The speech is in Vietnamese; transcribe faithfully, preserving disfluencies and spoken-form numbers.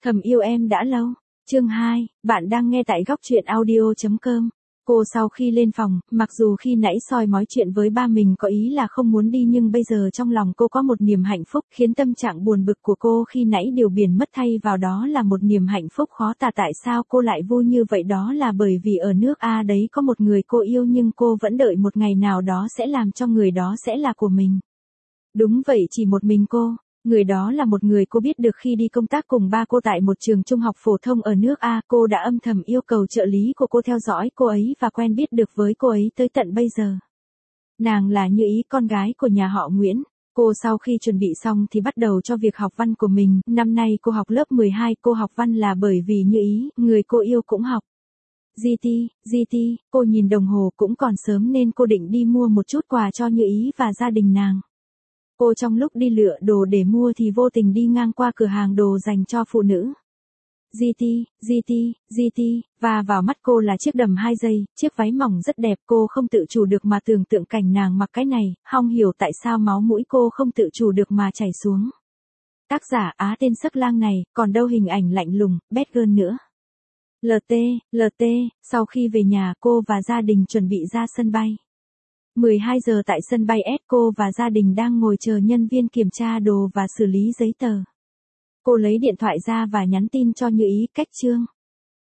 Thầm yêu em đã lâu. Chương hai, bạn đang nghe tại góc truyện audio chấm com. Cô sau khi lên phòng, mặc dù khi nãy soi mói chuyện với ba mình có ý là không muốn đi nhưng bây giờ trong lòng cô có một niềm hạnh phúc khiến tâm trạng buồn bực của cô khi nãy điều biển mất thay vào đó là một niềm hạnh phúc khó tả. Tại sao cô lại vui như vậy? Đó là bởi vì ở nước A đấy có một người cô yêu nhưng cô vẫn đợi một ngày nào đó sẽ làm cho người đó sẽ là của mình. Đúng vậy, chỉ một mình cô. Người đó là một người cô biết được khi đi công tác cùng ba cô tại một trường trung học phổ thông ở nước A. Cô đã âm thầm yêu cầu trợ lý của cô theo dõi cô ấy và quen biết được với cô ấy tới tận bây giờ. Nàng là Như Ý, con gái của nhà họ Nguyễn. Cô sau khi chuẩn bị xong thì bắt đầu cho việc học văn của mình. Năm nay cô học lớp mười hai, cô học văn là bởi vì Như Ý, người cô yêu cũng học. giê tê, giê tê, cô nhìn đồng hồ cũng còn sớm nên cô định đi mua một chút quà cho Như Ý và gia đình nàng. Cô trong lúc đi lựa đồ để mua thì vô tình đi ngang qua cửa hàng đồ dành cho phụ nữ. giê tê, giê tê, giê tê, và vào mắt cô là chiếc đầm hai dây, chiếc váy mỏng rất đẹp. Cô không tự chủ được mà tưởng tượng cảnh nàng mặc cái này, không hiểu tại sao máu mũi cô không tự chủ được mà chảy xuống. Tác giả Á tên sắc lang này, còn đâu hình ảnh lạnh lùng, bad girl nữa. lờ tê, lờ tê, sau khi về nhà cô và gia đình chuẩn bị ra sân bay. mười hai giờ tại sân bay S, cô và gia đình đang ngồi chờ nhân viên kiểm tra đồ và xử lý giấy tờ. Cô lấy điện thoại ra và nhắn tin cho Như Ý, cách chương.